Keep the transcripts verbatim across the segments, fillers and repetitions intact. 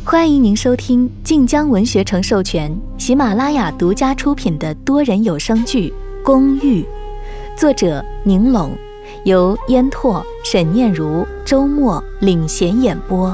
欢迎您收听晋江文学城授权、喜马拉雅独家出品的多人有声剧《公寓》，作者宁拢，由烟拓、沈念如、周末领衔演播。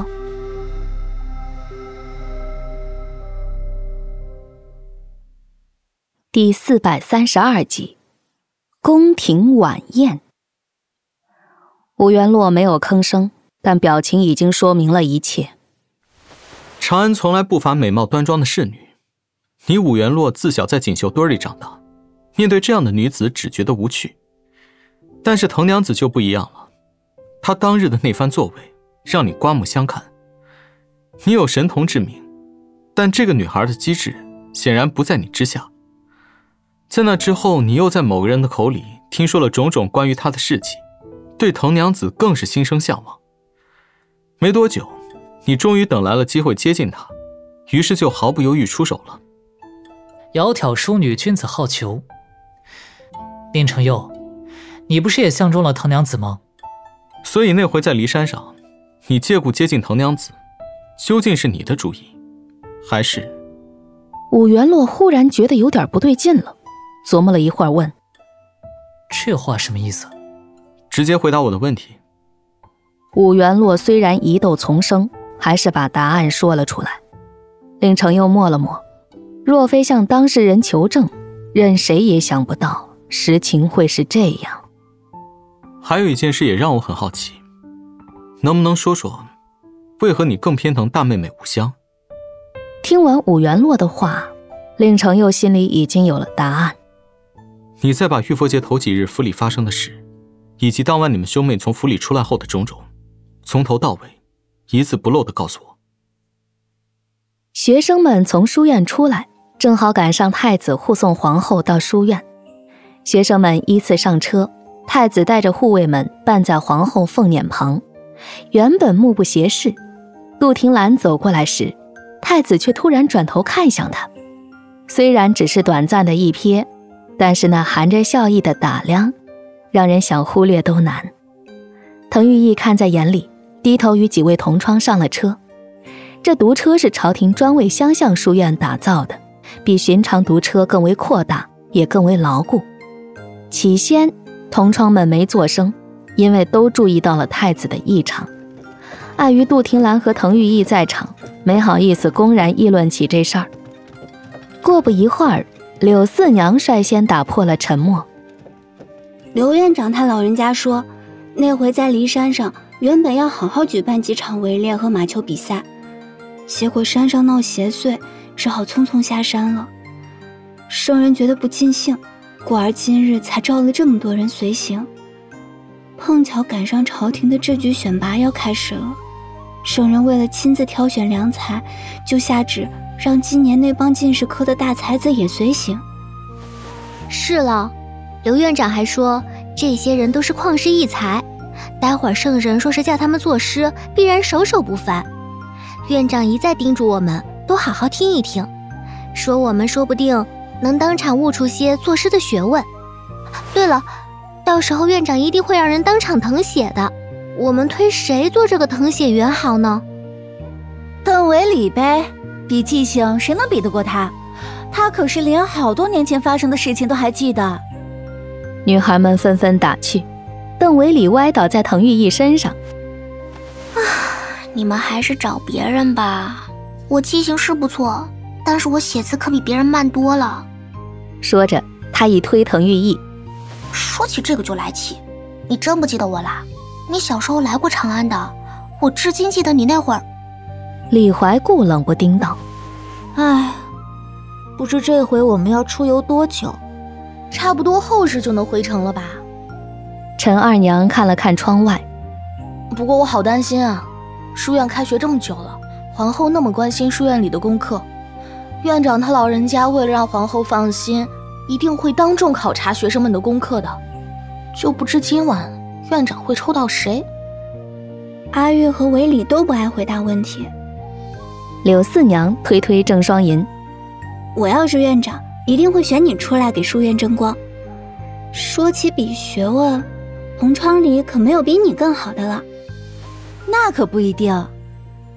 第四百三十二集，宫廷晚宴。武元洛没有吭声，但表情已经说明了一切。 长安从来不乏美貌端庄的侍女，你武元洛自小在锦绣堆里长大，面对这样的女子只觉得无趣。但是藤娘子就不一样了，她当日的那番作为让你刮目相看。你有神童之名，但这个女孩的机智显然不在你之下。在那之后，你又在某个人的口里听说了种种关于她的事迹，对藤娘子更是心生向往。没多久，你终于等来了机会接近她，于是就毫不犹豫出手了。 窈窕淑女，君子好逑。宁承佑，你不是也相中了藤娘子吗？ 所以那回在骊山上，你借故接近藤娘子，究竟是你的主意，还是…… 武元洛忽然觉得有点不对劲了，琢磨了一会儿问： 这话什么意思？ 直接回答我的问题。 武元洛虽然疑窦丛生，还是把答案说了出来。令承佑默了默，若非向当事人求证，任谁也想不到实情会是这样。 还有一件事也让我很好奇，能不能说说为何你更偏疼大妹妹武香？ 听完武元洛的话，令承佑心里已经有了答案。 你再把玉佛节头几日府里发生的事，以及当晚你们兄妹从府里出来后的种种，从头到尾一字不漏地告诉我。 学生们从书院出来，正好赶上太子护送皇后到书院。学生们依次上车，太子带着护卫们伴在皇后凤辇旁，原本目不斜视。杜婷兰走过来时，太子却突然转头看向他，虽然只是短暂的一瞥，但是那含着笑意的打量，让人想忽略都难。滕玉义看在眼里，低头与几位同窗上了车。这独车是朝廷专为乡相书院打造的，比寻常独车更为扩大，也更为牢固。起先同窗们没作声，因为都注意到了太子的异常。碍于杜婷兰和滕玉义在场，没好意思公然议论起这事儿。过不一会儿，柳四娘率先打破了沉默。 刘院长他老人家说，那回在骊山上原本要好好举办几场围猎和马球比赛，结果山上闹邪祟，只好匆匆下山了。圣人觉得不尽兴，故而今日才召了这么多人随行。碰巧赶上朝廷的这局选拔要开始了，圣人为了亲自挑选良才，就下旨让今年那帮进士科的大才子也随行。 是了，刘院长还说这些人都是旷世异才，待会儿圣人说是叫他们作诗，必然首首不凡。院长一再叮嘱我们都好好听一听，说我们说不定能当场悟出些作诗的学问。对了，到时候院长一定会让人当场誊写的，我们推谁做这个誊写员好呢？ 邓为礼呗，比记性谁能比得过他？他可是连好多年前发生的事情都还记得。 女孩们纷纷打趣，邓为礼歪倒在滕玉义身上。 啊，你们还是找别人吧，我记性是不错，但是我写字可比别人慢多了。 说着，他一推滕玉义。 说起这个就来气，你真不记得我啦？你小时候来过长安的，我至今记得你那会儿。 李怀固冷不丁道： 唉，不知这回我们要出游多久？ 差不多后日就能回城了吧？ 陈二娘看了看窗外， 不过我好担心啊，书院开学这么久了，皇后那么关心书院里的功课，院长他老人家为了让皇后放心，一定会当众考察学生们的功课的，就不知今晚院长会抽到谁。 阿月和韦礼都不爱回答问题。 柳四娘推推郑双银， 我要是院长，一定会选你出来给书院争光。说起比学问，同窗里可没有比你更好的了。 那可不一定。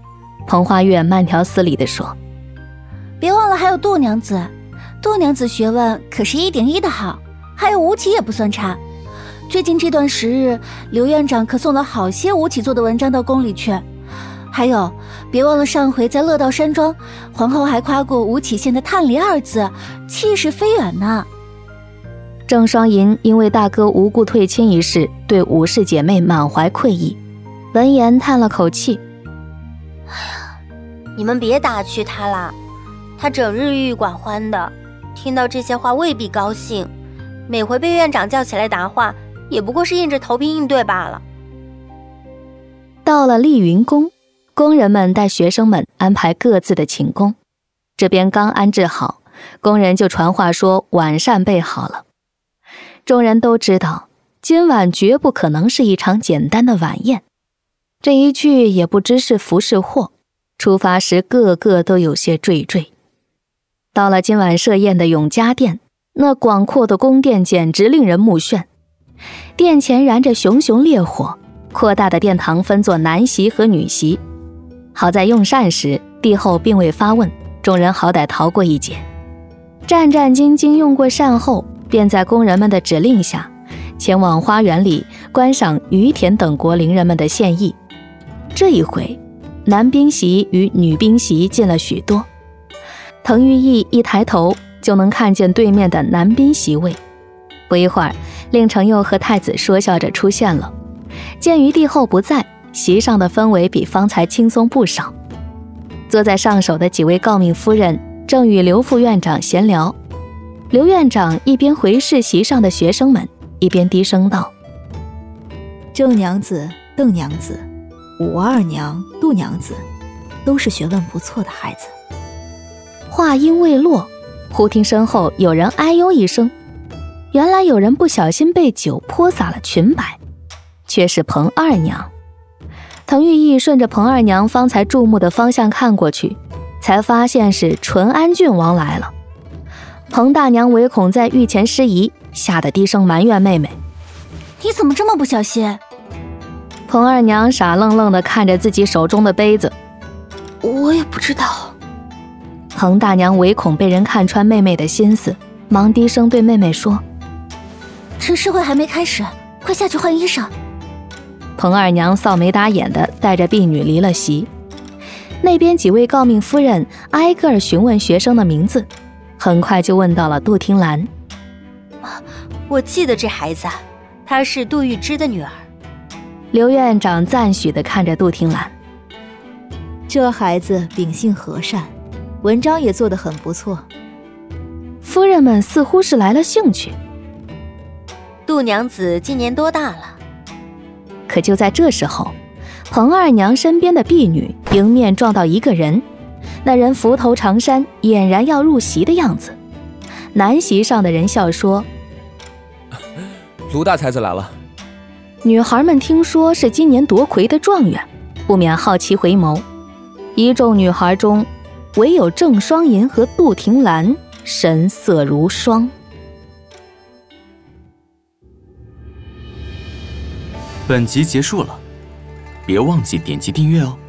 彭花月慢条斯理地说：“ 别忘了还有杜娘子，杜娘子学问可是一顶一的好，还有吴起也不算差。最近这段时日，刘院长可送了好些吴起做的文章到宫里去。还有，别忘了上回在乐道山庄，皇后还夸过吴起县的探离二字，气势飞远呢。” 郑双银因为大哥无故退亲一事，对武氏姐妹满怀愧意，闻言叹了口气：“ 哎呀，你们别打趣他啦，他整日郁郁寡欢的，听到这些话未必高兴。每回被院长叫起来答话，也不过是硬着头皮应对罢了。” 到了丽云宫，工人们带学生们安排各自的寝宫，这边刚安置好，工人就传话说晚膳备好了。众人都知道，今晚绝不可能是一场简单的晚宴。这一去也不知是福是祸，出发时个个都有些惴惴。到了今晚设宴的永嘉殿，那广阔的宫殿简直令人目眩。殿前燃着熊熊烈火，扩大的殿堂分作男席和女席。好在用膳时，帝后并未发问，众人好歹逃过一劫。战战兢兢用过膳后，便在工人们的指令下，前往花园里观赏于田等国邻人们的献艺。这一回，男宾席与女宾席近了许多。滕玉义一抬头就能看见对面的男宾席位。不一会儿，令程佑和太子说笑着出现了。鉴于帝后不在，席上的氛围比方才轻松不少。坐在上首的几位诰命夫人正与刘副院长闲聊。刘院长一边回视席上的学生们，一边低声道：“ 郑娘子、邓娘子、武二娘、杜娘子，都是学问不错的孩子。” 话音未落，忽听身后有人哎呦一声，原来有人不小心被酒泼洒了裙摆，却是彭二娘。滕玉义顺着彭二娘方才注目的方向看过去，才发现是淳安郡王来了。彭大娘唯恐在御前失仪，吓得低声埋怨妹妹：“ 你怎么这么不小心？” 彭二娘傻愣愣地看着自己手中的杯子：“ 我也不知道。” 彭大娘唯恐被人看穿妹妹的心思，忙低声对妹妹说：“ 陈诗会还没开始，快下去换衣裳。” 彭二娘臊眉打眼的带着婢女离了席。那边几位诰命夫人挨个儿询问学生的名字，很快就问到了杜婷兰。 我记得这孩子，她是杜玉芝的女儿。 刘院长赞许地看着杜婷兰：“ 这孩子秉性和善，文章也做得很不错。” 夫人们似乎是来了兴趣。 杜娘子今年多大了？ 可就在这时候，彭二娘身边的婢女迎面撞到一个人，那人扶头长衫，俨然要入席的样子。男席上的人笑说：“ 卢大才子来了。” 女孩们听说是今年夺魁的状元，不免好奇回眸。一众女孩中，唯有郑双银和杜婷兰神色如霜。 本集结束了，别忘记点击订阅哦。